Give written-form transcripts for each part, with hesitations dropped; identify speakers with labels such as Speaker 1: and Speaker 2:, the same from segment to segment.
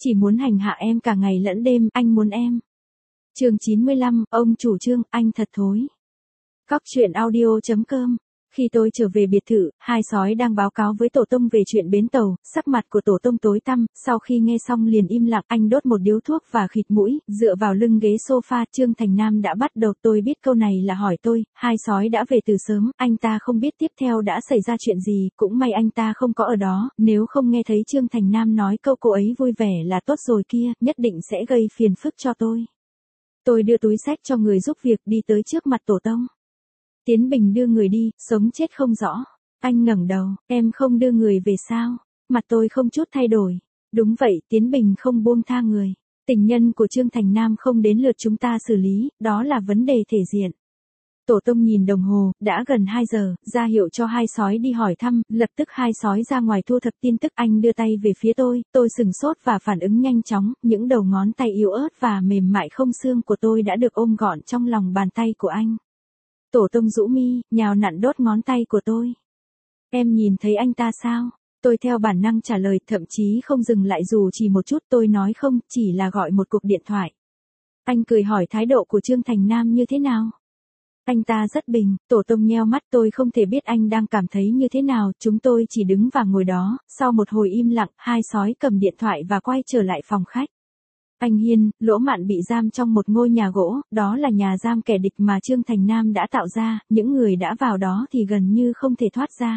Speaker 1: Chỉ muốn hành hạ em cả ngày lẫn đêm, anh muốn em. Chương 95, ông chủ Trương, anh thật thối. Cóc truyện audio.com. Khi tôi trở về biệt thự, hai sói đang báo cáo với tổ tông về chuyện bến tàu, sắc mặt của tổ tông tối tăm, sau khi nghe xong liền im lặng, anh đốt một điếu thuốc và khịt mũi, dựa vào lưng ghế sofa, Trương Thành Nam đã bắt đầu, tôi biết câu này là hỏi tôi, hai sói đã về từ sớm, anh ta không biết tiếp theo đã xảy ra chuyện gì, cũng may anh ta không có ở đó, nếu không nghe thấy Trương Thành Nam nói câu cô ấy vui vẻ là tốt rồi kia, nhất định sẽ gây phiền phức cho tôi. Tôi đưa túi xách cho người giúp việc đi tới trước mặt tổ tông. Tiến Bình đưa người đi, sống chết không rõ. Anh ngẩng đầu, em không đưa người về sao? Mặt tôi không chút thay đổi. Đúng vậy, Tiến Bình không buông tha người. Tình nhân của Trương Thành Nam không đến lượt chúng ta xử lý, đó là vấn đề thể diện. Tổ tông nhìn đồng hồ, đã gần 2 giờ, ra hiệu cho hai sói đi hỏi thăm, lập tức hai sói ra ngoài thu thập tin tức. Anh đưa tay về phía tôi sừng sốt và phản ứng nhanh chóng, những đầu ngón tay yếu ớt và mềm mại không xương của tôi đã được ôm gọn trong lòng bàn tay của anh. Tổ tông rũ mi, nhào nặn đốt ngón tay của tôi. Em nhìn thấy anh ta sao? Tôi theo bản năng trả lời, thậm chí không dừng lại dù chỉ một chút. Tôi nói không, chỉ là gọi một cuộc điện thoại. Anh cười hỏi thái độ của Trương Thành Nam như thế nào? Anh ta rất bình. Tổ tông nheo mắt, tôi không thể biết anh đang cảm thấy như thế nào. Chúng tôi chỉ đứng và ngồi đó. Sau một hồi im lặng, hai sói cầm điện thoại và quay trở lại phòng khách. Anh Hiên, Lỗ Mạn bị giam trong một ngôi nhà gỗ, đó là nhà giam kẻ địch mà Trương Thành Nam đã tạo ra, những người đã vào đó thì gần như không thể thoát ra.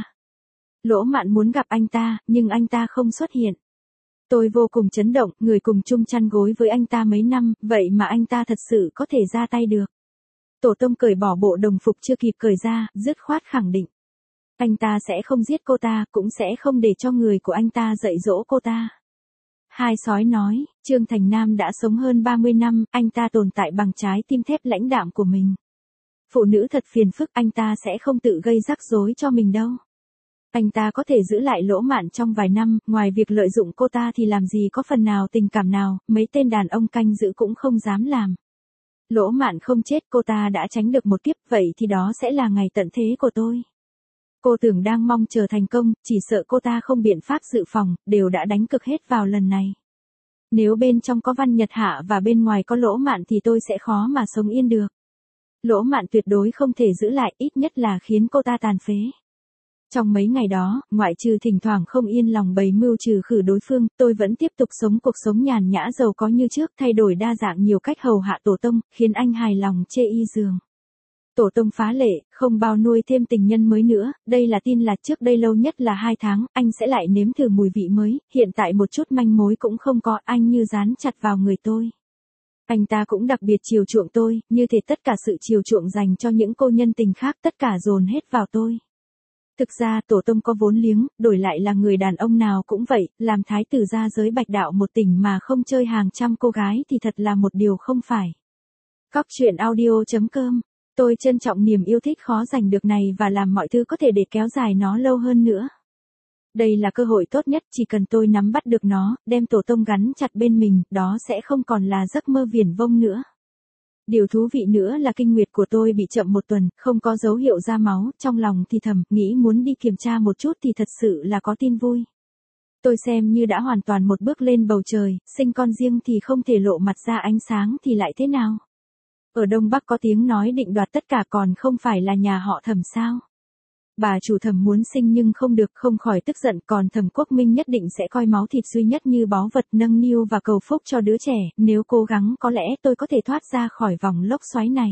Speaker 1: Lỗ Mạn muốn gặp anh ta, nhưng anh ta không xuất hiện. Tôi vô cùng chấn động, người cùng chung chăn gối với anh ta mấy năm, vậy mà anh ta thật sự có thể ra tay được. Tổ tông cởi bỏ bộ đồng phục chưa kịp cởi ra, dứt khoát khẳng định. Anh ta sẽ không giết cô ta, cũng sẽ không để cho người của anh ta dạy dỗ cô ta. Hai sói nói, Trương Thành Nam đã sống hơn 30 năm, anh ta tồn tại bằng trái tim thép lãnh đạm của mình. Phụ nữ thật phiền phức, anh ta sẽ không tự gây rắc rối cho mình đâu. Anh ta có thể giữ lại Lỗ Mạn trong vài năm, ngoài việc lợi dụng cô ta thì làm gì có phần nào tình cảm nào, mấy tên đàn ông canh giữ cũng không dám làm. Lỗ Mạn không chết, cô ta đã tránh được một kiếp, vậy thì đó sẽ là ngày tận thế của tôi. Cô tưởng đang mong chờ thành công, chỉ sợ cô ta không biện pháp dự phòng, đều đã đánh cực hết vào lần này. Nếu bên trong có Văn Nhật Hạ và bên ngoài có Lỗ Mạn thì tôi sẽ khó mà sống yên được. Lỗ Mạn tuyệt đối không thể giữ lại, ít nhất là khiến cô ta tàn phế. Trong mấy ngày đó, ngoại trừ thỉnh thoảng không yên lòng bày mưu trừ khử đối phương, tôi vẫn tiếp tục sống cuộc sống nhàn nhã giàu có như trước, thay đổi đa dạng nhiều cách hầu hạ tổ tông, khiến anh hài lòng chê y giường. Tổ tông phá lệ, không bao nuôi thêm tình nhân mới nữa, đây là tin là trước đây lâu nhất là 2 tháng, anh sẽ lại nếm thử mùi vị mới, hiện tại một chút manh mối cũng không có, anh như dán chặt vào người tôi. Anh ta cũng đặc biệt chiều chuộng tôi, như thể tất cả sự chiều chuộng dành cho những cô nhân tình khác tất cả dồn hết vào tôi. Thực ra tổ tông có vốn liếng, đổi lại là người đàn ông nào cũng vậy, làm thái tử ra giới Bạch Đạo một tỉnh mà không chơi hàng trăm cô gái thì thật là một điều không phải. Cóc truyện audio.com. Tôi trân trọng niềm yêu thích khó giành được này và làm mọi thứ có thể để kéo dài nó lâu hơn nữa. Đây là cơ hội tốt nhất, chỉ cần tôi nắm bắt được nó, đem tổ tông gắn chặt bên mình, đó sẽ không còn là giấc mơ viển vông nữa. Điều thú vị nữa là kinh nguyệt của tôi bị chậm 1 tuần, không có dấu hiệu ra máu, trong lòng thì thầm, nghĩ muốn đi kiểm tra một chút thì thật sự là có tin vui. Tôi xem như đã hoàn toàn một bước lên bầu trời, sinh con riêng thì không thể lộ mặt ra ánh sáng thì lại thế nào? Ở Đông Bắc có tiếng nói định đoạt tất cả, còn không phải là nhà họ Thẩm sao? Bà chủ Thẩm muốn sinh nhưng không được, không khỏi tức giận, còn Thẩm Quốc Minh nhất định sẽ coi máu thịt duy nhất như báu vật, nâng niu và cầu phúc cho đứa trẻ, nếu cố gắng có lẽ tôi có thể thoát ra khỏi vòng lốc xoáy này.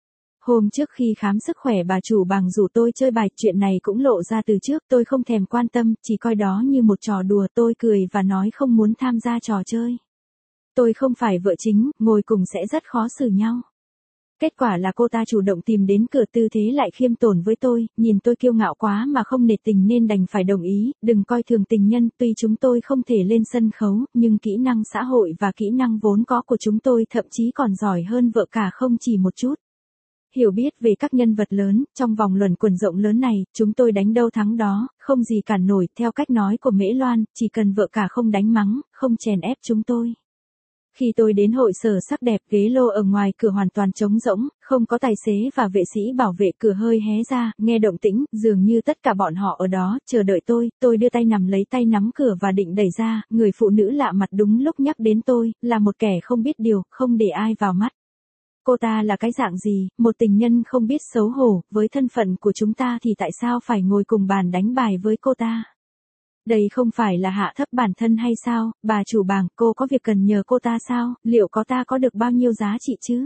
Speaker 1: Hôm trước khi khám sức khỏe bà chủ Bàng rủ tôi chơi bài, chuyện này cũng lộ ra từ trước, tôi không thèm quan tâm, chỉ coi đó như một trò đùa, tôi cười và nói không muốn tham gia trò chơi. Tôi không phải vợ chính, ngồi cùng sẽ rất khó xử nhau. Kết quả là cô ta chủ động tìm đến cửa, tư thế lại khiêm tốn với tôi, nhìn tôi kiêu ngạo quá mà không nể tình nên đành phải đồng ý, đừng coi thường tình nhân, tuy chúng tôi không thể lên sân khấu, nhưng kỹ năng xã hội và kỹ năng vốn có của chúng tôi thậm chí còn giỏi hơn vợ cả không chỉ một chút. Hiểu biết về các nhân vật lớn, trong vòng luẩn quẩn rộng lớn này, chúng tôi đánh đâu thắng đó, không gì cản nổi, theo cách nói của Mễ Loan, chỉ cần vợ cả không đánh mắng, không chèn ép chúng tôi. Khi tôi đến hội sở sắc đẹp, ghế lô ở ngoài cửa hoàn toàn trống rỗng, không có tài xế và vệ sĩ bảo vệ, cửa hơi hé ra, nghe động tĩnh, dường như tất cả bọn họ ở đó, chờ đợi tôi đưa tay nắm lấy tay nắm cửa và định đẩy ra, người phụ nữ lạ mặt đúng lúc nhắc đến tôi, là một kẻ không biết điều, không để ai vào mắt. Cô ta là cái dạng gì, một tình nhân không biết xấu hổ, với thân phận của chúng ta thì tại sao phải ngồi cùng bàn đánh bài với cô ta? Đây không phải là hạ thấp bản thân hay sao, bà chủ bảng, cô có việc cần nhờ cô ta sao, liệu có ta có được bao nhiêu giá trị chứ?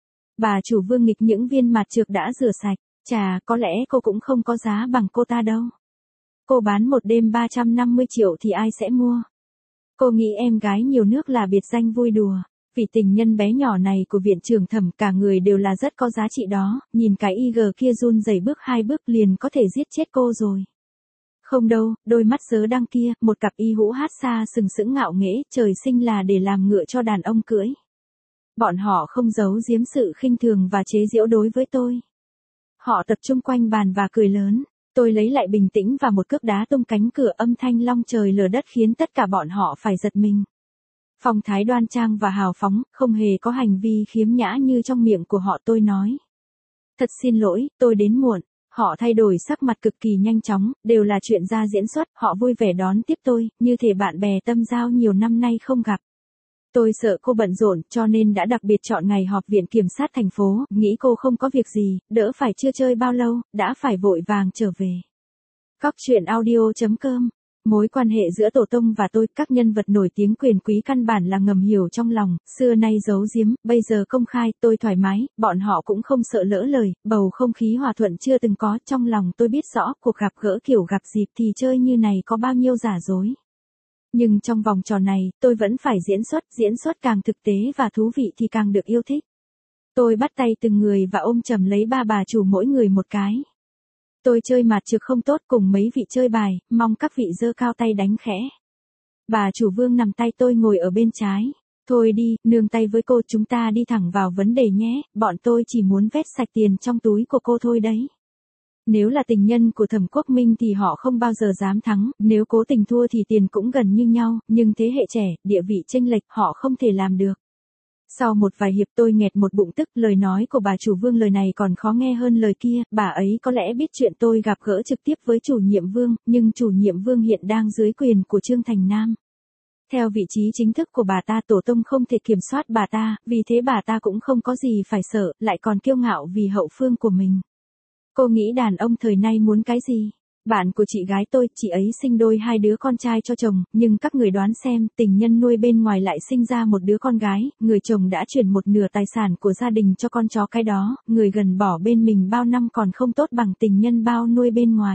Speaker 1: Bà chủ Vương nghịch những viên mặt trược đã rửa sạch, chà, có lẽ cô cũng không có giá bằng cô ta đâu. Cô bán một đêm 350 triệu thì ai sẽ mua? Cô nghĩ em gái nhiều nước là biệt danh vui đùa. Vì tình nhân bé nhỏ này của viện trưởng Thẩm cả người đều là rất có giá trị đó, nhìn cái IG kia run rẩy bước 2 bước liền có thể giết chết cô rồi. Không đâu, đôi mắt dớ đăng kia, một cặp y hũ hát xa sừng sững ngạo nghễ, trời sinh là để làm ngựa cho đàn ông cưỡi. Bọn họ không giấu giếm sự khinh thường và chế giễu đối với tôi. Họ tập trung quanh bàn và cười lớn. Tôi lấy lại bình tĩnh và một cước đá tung cánh cửa, âm thanh long trời lở đất khiến tất cả bọn họ phải giật mình. Phong thái đoan trang và hào phóng, không hề có hành vi khiếm nhã như trong miệng của họ. Tôi nói. Thật xin lỗi, tôi đến muộn. Họ thay đổi sắc mặt cực kỳ nhanh chóng, đều là chuyện ra diễn xuất, họ vui vẻ đón tiếp tôi, như thể bạn bè tâm giao nhiều năm nay không gặp. Tôi sợ cô bận rộn, cho nên đã đặc biệt chọn ngày họp viện kiểm sát thành phố, nghĩ cô không có việc gì, đỡ phải chưa chơi bao lâu, đã phải vội vàng trở về. Cóc truyện audio.com. Mối quan hệ giữa Tổ Tông và tôi, các nhân vật nổi tiếng quyền quý căn bản là ngầm hiểu trong lòng, xưa nay giấu giếm, bây giờ công khai, tôi thoải mái, bọn họ cũng không sợ lỡ lời, bầu không khí hòa thuận chưa từng có, trong lòng tôi biết rõ, cuộc gặp gỡ kiểu gặp dịp thì chơi như này có bao nhiêu giả dối. Nhưng trong vòng trò này, tôi vẫn phải diễn xuất càng thực tế và thú vị thì càng được yêu thích. Tôi bắt tay từng người và ôm chầm lấy ba bà chủ mỗi người một cái. Tôi chơi mạt trược không tốt cùng mấy vị chơi bài, mong các vị giơ cao tay đánh khẽ. Bà chủ Vương nằm tay tôi ngồi ở bên trái. Thôi đi, nương tay với cô, chúng ta đi thẳng vào vấn đề nhé, bọn tôi chỉ muốn vét sạch tiền trong túi của cô thôi đấy. Nếu là tình nhân của Thẩm Quốc Minh thì họ không bao giờ dám thắng, nếu cố tình thua thì tiền cũng gần như nhau, nhưng thế hệ trẻ, địa vị chênh lệch, họ không thể làm được. Sau một vài hiệp tôi nghẹt một bụng tức, lời nói của bà chủ Vương lời này còn khó nghe hơn lời kia, bà ấy có lẽ biết chuyện tôi gặp gỡ trực tiếp với chủ nhiệm Vương, nhưng chủ nhiệm Vương hiện đang dưới quyền của Trương Thành Nam. Theo vị trí chính thức của bà ta, Tổ Tông không thể kiểm soát bà ta, vì thế bà ta cũng không có gì phải sợ, lại còn kiêu ngạo vì hậu phương của mình. Cô nghĩ đàn ông thời nay muốn cái gì? Bạn của chị gái tôi, chị ấy sinh đôi 2 đứa con trai cho chồng, nhưng các người đoán xem, tình nhân nuôi bên ngoài lại sinh ra một đứa con gái, người chồng đã chuyển một nửa tài sản của gia đình cho con chó cái đó, người gần bỏ bên mình bao năm còn không tốt bằng tình nhân bao nuôi bên ngoài.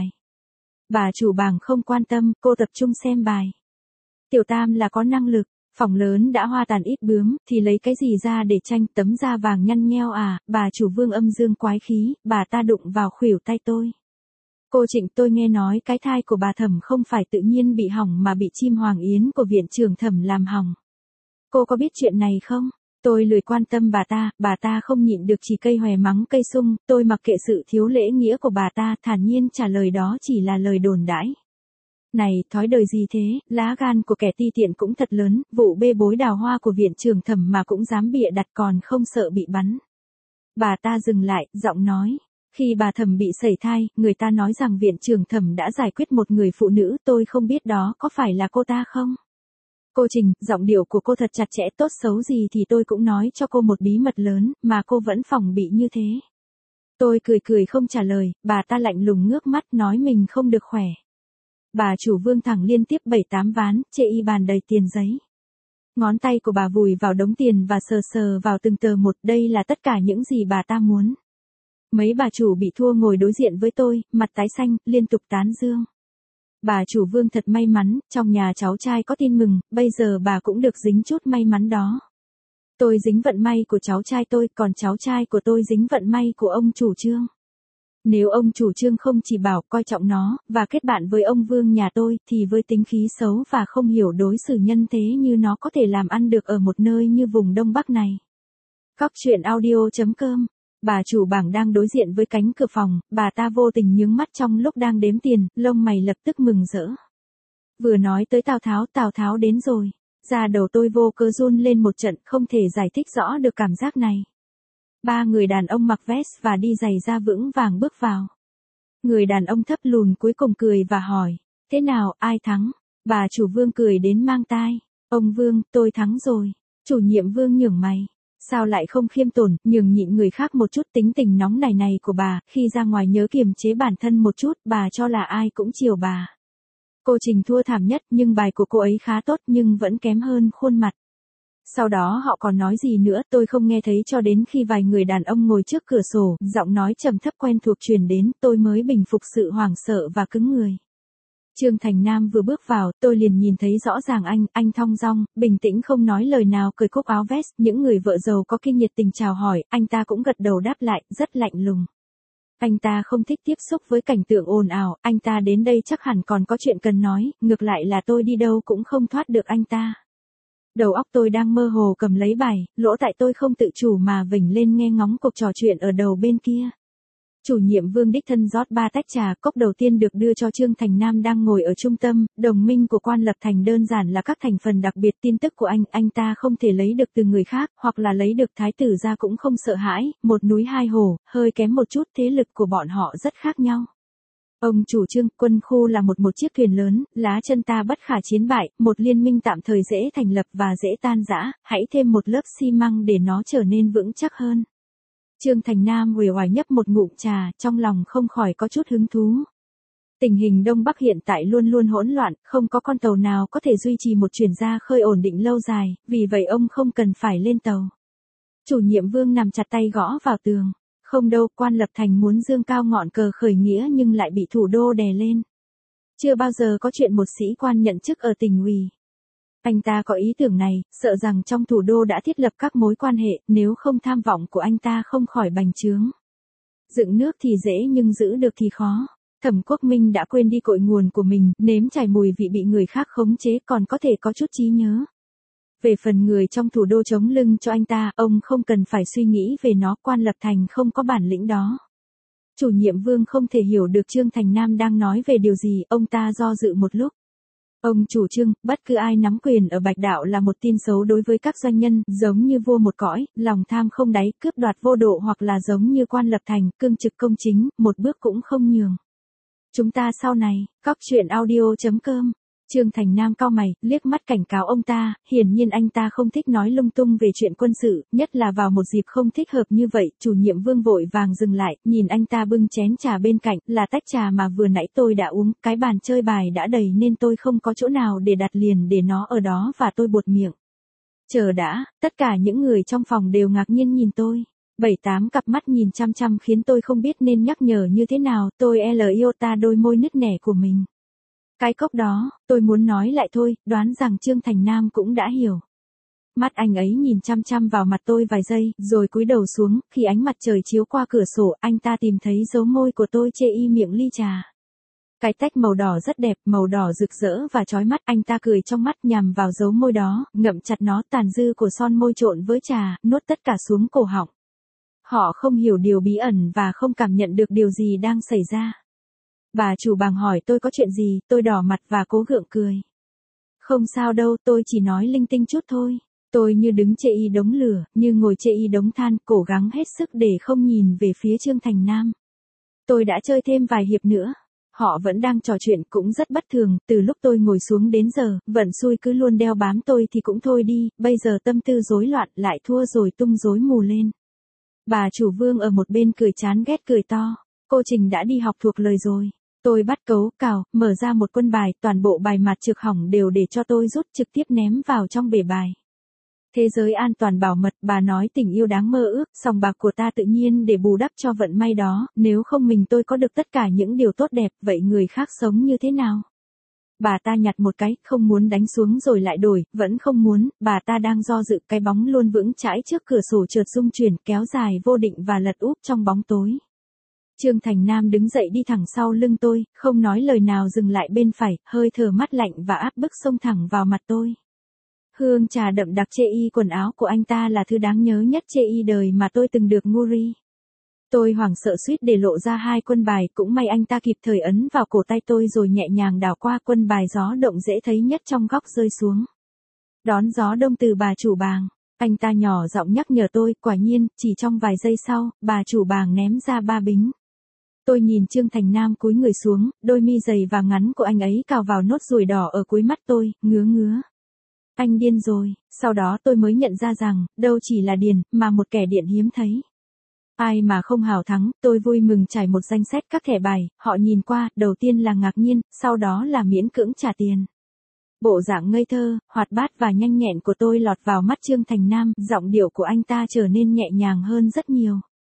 Speaker 1: Bà chủ bảng không quan tâm, cô tập trung xem bài. Tiểu Tam là có năng lực, phòng lớn đã hoa tàn ít bướm, thì lấy cái gì ra để tranh, tấm da vàng nhăn nheo à, bà chủ Vương âm dương quái khí, bà ta đụng vào khuỷu tay tôi. Cô Trịnh, tôi nghe nói cái thai của bà Thẩm không phải tự nhiên bị hỏng mà bị chim hoàng yến của viện trưởng Thẩm làm hỏng. Cô có biết chuyện này không? Tôi lười quan tâm bà ta không nhịn được chỉ cây hòe mắng cây sung, tôi mặc kệ sự thiếu lễ nghĩa của bà ta, thản nhiên trả lời đó chỉ là lời đồn đãi. Này, thói đời gì thế, lá gan của kẻ ti tiện cũng thật lớn, vụ bê bối đào hoa của viện trưởng Thẩm mà cũng dám bịa đặt còn không sợ bị bắn. Bà ta dừng lại, giọng nói. Khi bà Thẩm bị sẩy thai, người ta nói rằng viện trưởng Thẩm đã giải quyết một người phụ nữ, tôi không biết đó có phải là cô ta không? Cô Trình, giọng điệu của cô thật chặt chẽ, tốt xấu gì thì tôi cũng nói cho cô một bí mật lớn, mà cô vẫn phòng bị như thế. Tôi cười không trả lời, bà ta lạnh lùng ngước mắt nói mình không được khỏe. Bà chủ Vương thẳng liên tiếp 7-8 ván, chê y bàn đầy tiền giấy. Ngón tay của bà vùi vào đống tiền và sờ vào từng tờ một, đây là tất cả những gì bà ta muốn. Mấy bà chủ bị thua ngồi đối diện với tôi, mặt tái xanh, liên tục tán dương. Bà chủ Vương thật may mắn, trong nhà cháu trai có tin mừng, bây giờ bà cũng được dính chút may mắn đó. Tôi dính vận may của cháu trai tôi, còn cháu trai của tôi dính vận may của ông chủ Trương. Nếu ông chủ Trương không chỉ bảo coi trọng nó, và kết bạn với ông Vương nhà tôi, thì với tính khí xấu và không hiểu đối xử nhân thế như nó có thể làm ăn được ở một nơi như vùng Đông Bắc này. Cóc truyện audio.com. Bà chủ bảng đang đối diện với cánh cửa phòng, bà ta vô tình nhướng mắt trong lúc đang đếm tiền, lông mày lập tức mừng rỡ. Vừa nói tới Tào Tháo đến rồi. Da đầu tôi vô cớ run lên một trận, không thể giải thích rõ được cảm giác này. Ba người đàn ông mặc vest và đi giày da vững vàng bước vào. Người đàn ông thấp lùn cuối cùng cười và hỏi, thế nào, ai thắng? Bà chủ Vương cười đến mang tai, ông Vương, tôi thắng rồi. Chủ nhiệm Vương nhướng mày, sao lại không khiêm tốn, nhường nhịn người khác một chút. Tính tình nóng này của bà, khi ra ngoài nhớ kiềm chế bản thân một chút, bà cho là ai cũng chiều bà. Cô Trình thua thảm nhất, nhưng bài của cô ấy khá tốt nhưng vẫn kém hơn khuôn mặt. Sau đó họ còn nói gì nữa tôi không nghe thấy cho đến khi vài người đàn ông ngồi trước cửa sổ, giọng nói trầm thấp quen thuộc truyền đến, tôi mới bình phục sự hoảng sợ và cứng người. Trương Thành Nam vừa bước vào, tôi liền nhìn thấy rõ ràng anh thong dong, bình tĩnh không nói lời nào, cởi cúc áo vest, những người vợ giàu có kinh nhiệt tình chào hỏi, anh ta cũng gật đầu đáp lại, rất lạnh lùng. Anh ta không thích tiếp xúc với cảnh tượng ồn ào, anh ta đến đây chắc hẳn còn có chuyện cần nói, ngược lại là tôi đi đâu cũng không thoát được anh ta. Đầu óc tôi đang mơ hồ cầm lấy bài, lỗ tai tôi không tự chủ mà vểnh lên nghe ngóng cuộc trò chuyện ở đầu bên kia. Chủ nhiệm Vương đích thân rót 3 tách trà, cốc đầu tiên được đưa cho Trương Thành Nam đang ngồi ở trung tâm, đồng minh của Quan Lập Thành đơn giản là các thành phần đặc biệt tin tức của anh ta không thể lấy được từ người khác, hoặc là lấy được thái tử ra cũng không sợ hãi, một núi hai hồ, hơi kém một chút, thế lực của bọn họ rất khác nhau. Ông chủ Trương, quân khu là một chiếc thuyền lớn, lá chân ta bất khả chiến bại, một liên minh tạm thời dễ thành lập và dễ tan rã, hãy thêm một lớp xi măng để nó trở nên vững chắc hơn. Trương Thành Nam uể oải nhấp một ngụm trà, trong lòng không khỏi có chút hứng thú. Tình hình Đông Bắc hiện tại luôn luôn hỗn loạn, không có con tàu nào có thể duy trì một chuyển ra khơi ổn định lâu dài, vì vậy ông không cần phải lên tàu. Chủ nhiệm Vương nằm chặt tay gõ vào tường. Không đâu, Quan Lập Thành muốn dương cao ngọn cờ khởi nghĩa nhưng lại bị thủ đô đè lên. Chưa bao giờ có chuyện một sĩ quan nhận chức ở tỉnh ủy. Anh ta có ý tưởng này, sợ rằng trong thủ đô đã thiết lập các mối quan hệ, nếu không tham vọng của anh ta không khỏi bành trướng. Dựng nước thì dễ nhưng giữ được thì khó. Thẩm Quốc Minh đã quên đi cội nguồn của mình, nếm trải mùi vị bị người khác khống chế còn có thể có chút trí nhớ. Về phần người trong thủ đô chống lưng cho anh ta, ông không cần phải suy nghĩ về nó, Quan Lập Thành không có bản lĩnh đó. Chủ nhiệm Vương không thể hiểu được Trương Thành Nam đang nói về điều gì, ông ta do dự một lúc. Ông chủ Trương, bất cứ ai nắm quyền ở Bạch Đạo là một tin xấu đối với các doanh nhân, giống như vua một cõi, lòng tham không đáy, cướp đoạt vô độ hoặc là giống như Quan Lập Thành, cương trực công chính, một bước cũng không nhường. Chúng ta sau này, cóc truyện audio.com. Trương Thành Nam cau mày, liếc mắt cảnh cáo ông ta, hiển nhiên anh ta không thích nói lung tung về chuyện quân sự, nhất là vào một dịp không thích hợp như vậy. Chủ nhiệm Vương vội vàng dừng lại, nhìn anh ta bưng chén trà bên cạnh, là tách trà mà vừa nãy tôi đã uống, cái bàn chơi bài đã đầy nên tôi không có chỗ nào để đặt liền để nó ở đó và tôi buột miệng. Chờ đã, tất cả những người trong phòng đều ngạc nhiên nhìn tôi. 7-8 cặp mắt nhìn chăm chăm khiến tôi không biết nên nhắc nhở như thế nào, tôi iota đôi môi nứt nẻ của mình. Cái cốc đó, tôi muốn nói lại thôi, đoán rằng Trương Thành Nam cũng đã hiểu. Mắt anh ấy nhìn chăm chăm vào mặt tôi vài giây, rồi cúi đầu xuống, khi ánh mặt trời chiếu qua cửa sổ, anh ta tìm thấy dấu môi của tôi chê y miệng ly trà. Cái tách màu đỏ rất đẹp, màu đỏ rực rỡ và chói mắt, anh ta cười trong mắt nhằm vào dấu môi đó, ngậm chặt nó, tàn dư của son môi trộn với trà, nuốt tất cả xuống cổ họng. Họ không hiểu điều bí ẩn và không cảm nhận được điều gì đang xảy ra. Bà chủ bàng hỏi tôi có chuyện gì, tôi đỏ mặt và cố gượng cười. Không sao đâu, tôi chỉ nói linh tinh chút thôi. Tôi như đứng chê y đống lửa, như ngồi chê y đống than, cố gắng hết sức để không nhìn về phía Trương Thành Nam. Tôi đã chơi thêm vài hiệp nữa. Họ vẫn đang trò chuyện cũng rất bất thường, từ lúc tôi ngồi xuống đến giờ, vận xui cứ luôn đeo bám tôi thì cũng thôi đi, bây giờ tâm tư rối loạn lại thua rồi tung rối mù lên. Bà chủ Vương ở một bên cười chán ghét cười to. Cô Trình đã đi học thuộc lời rồi. Tôi bắt cấu, cào, mở ra một quân bài, toàn bộ bài mặt trược hỏng đều để cho tôi rút trực tiếp ném vào trong bể bài. Thế giới an toàn bảo mật, bà nói tình yêu đáng mơ ước, sòng bạc của ta tự nhiên để bù đắp cho vận may đó, nếu không mình tôi có được tất cả những điều tốt đẹp, vậy người khác sống như thế nào? Bà ta nhặt một cái, không muốn đánh xuống rồi lại đổi, vẫn không muốn, bà ta đang do dự, cái bóng luôn vững chãi trước cửa sổ chợt rung chuyển, kéo dài vô định và lật úp trong bóng tối. Trương Thành Nam đứng dậy đi thẳng sau lưng tôi, không nói lời nào dừng lại bên phải, hơi thở mát lạnh và áp bức xông thẳng vào mặt tôi. Hương trà đậm đặc chê y quần áo của anh ta là thứ đáng nhớ nhất chê y đời mà tôi từng được nguri. Tôi hoảng sợ suýt để lộ ra hai quân bài, cũng may anh ta kịp thời ấn vào cổ tay tôi rồi nhẹ nhàng đảo qua quân bài gió động dễ thấy nhất trong góc rơi xuống. Đón gió đông từ bà chủ bàng. Anh ta nhỏ giọng nhắc nhở tôi, quả nhiên, chỉ trong vài giây sau, bà chủ bàng ném ra 3 bính. Tôi nhìn Trương Thành Nam cúi người xuống, đôi mi dày và ngắn của anh ấy cào vào nốt ruồi đỏ ở cuối mắt tôi, ngứa ngứa. Anh điên rồi, sau đó tôi mới nhận ra rằng, đâu chỉ là điền, mà một kẻ điện hiếm thấy. Ai mà không hào thắng, tôi vui mừng trải một danh sách các thẻ bài, họ nhìn qua, đầu tiên là ngạc nhiên, sau đó là miễn cưỡng trả tiền. Bộ dạng ngây thơ, hoạt bát và nhanh nhẹn của tôi lọt vào mắt Trương Thành Nam, giọng điệu của anh ta trở nên nhẹ nhàng hơn rất nhiều.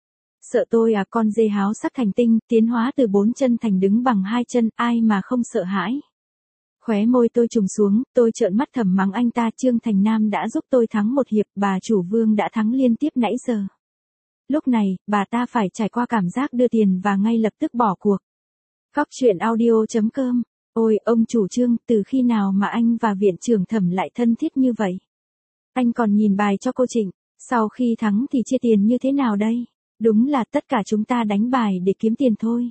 Speaker 1: Sợ tôi à, con dê háo sắc thành tinh, tiến hóa từ 4 chân thành đứng bằng 2 chân, ai mà không sợ hãi. Khóe môi tôi trùng xuống, tôi trợn mắt thầm mắng anh ta. Trương Thành Nam đã giúp tôi thắng một hiệp, bà chủ Vương đã thắng liên tiếp nãy giờ. Lúc này, bà ta phải trải qua cảm giác đưa tiền và ngay lập tức bỏ cuộc. Góc truyện audio.com. Ôi, ông chủ Trương, từ khi nào mà anh và viện trưởng Thẩm lại thân thiết như vậy? Anh còn nhìn bài cho cô Trịnh, sau khi thắng thì chia tiền như thế nào đây? Đúng là tất cả chúng ta đánh bài để kiếm tiền thôi.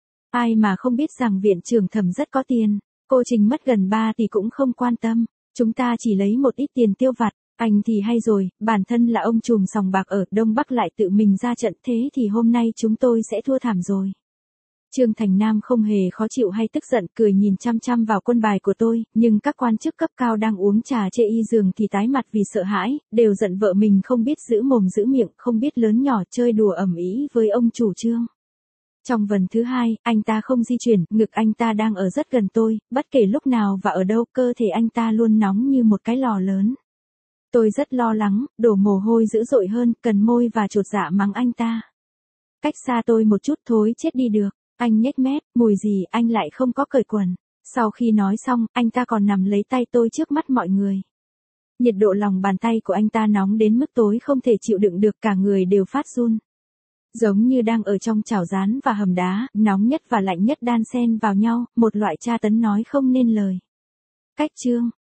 Speaker 1: Ai mà không biết rằng viện trưởng Thẩm rất có tiền, cô Trịnh mất gần 3 tỷ cũng không quan tâm, chúng ta chỉ lấy một ít tiền tiêu vặt. Anh thì hay rồi, bản thân là ông trùm sòng bạc ở Đông Bắc lại tự mình ra trận, thế thì hôm nay chúng tôi sẽ thua thảm rồi. Trương Thành Nam không hề khó chịu hay tức giận, cười nhìn chăm chăm vào quân bài của tôi, nhưng các quan chức cấp cao đang uống trà chê y giường thì tái mặt vì sợ hãi, đều giận vợ mình không biết giữ mồm giữ miệng, không biết lớn nhỏ, chơi đùa ầm ĩ với ông chủ Trương. Trong vần thứ 2, anh ta không di chuyển, ngực anh ta đang ở rất gần tôi, bất kể lúc nào và ở đâu, cơ thể anh ta luôn nóng như một cái lò lớn. Tôi rất lo lắng, đổ mồ hôi dữ dội hơn, cần môi và chột dạ mắng anh ta. Cách xa tôi một chút, thối chết đi được. Anh nhếch mép, mùi gì anh lại không có cởi quần. Sau khi nói xong, anh ta còn nằm lấy tay tôi trước mắt mọi người. Nhiệt độ lòng bàn tay của anh ta nóng đến mức tôi không thể chịu đựng được, cả người đều phát run. Giống như đang ở trong chảo rán và hầm đá, nóng nhất và lạnh nhất đan xen vào nhau, một loại tra tấn nói không nên lời. Cách Trương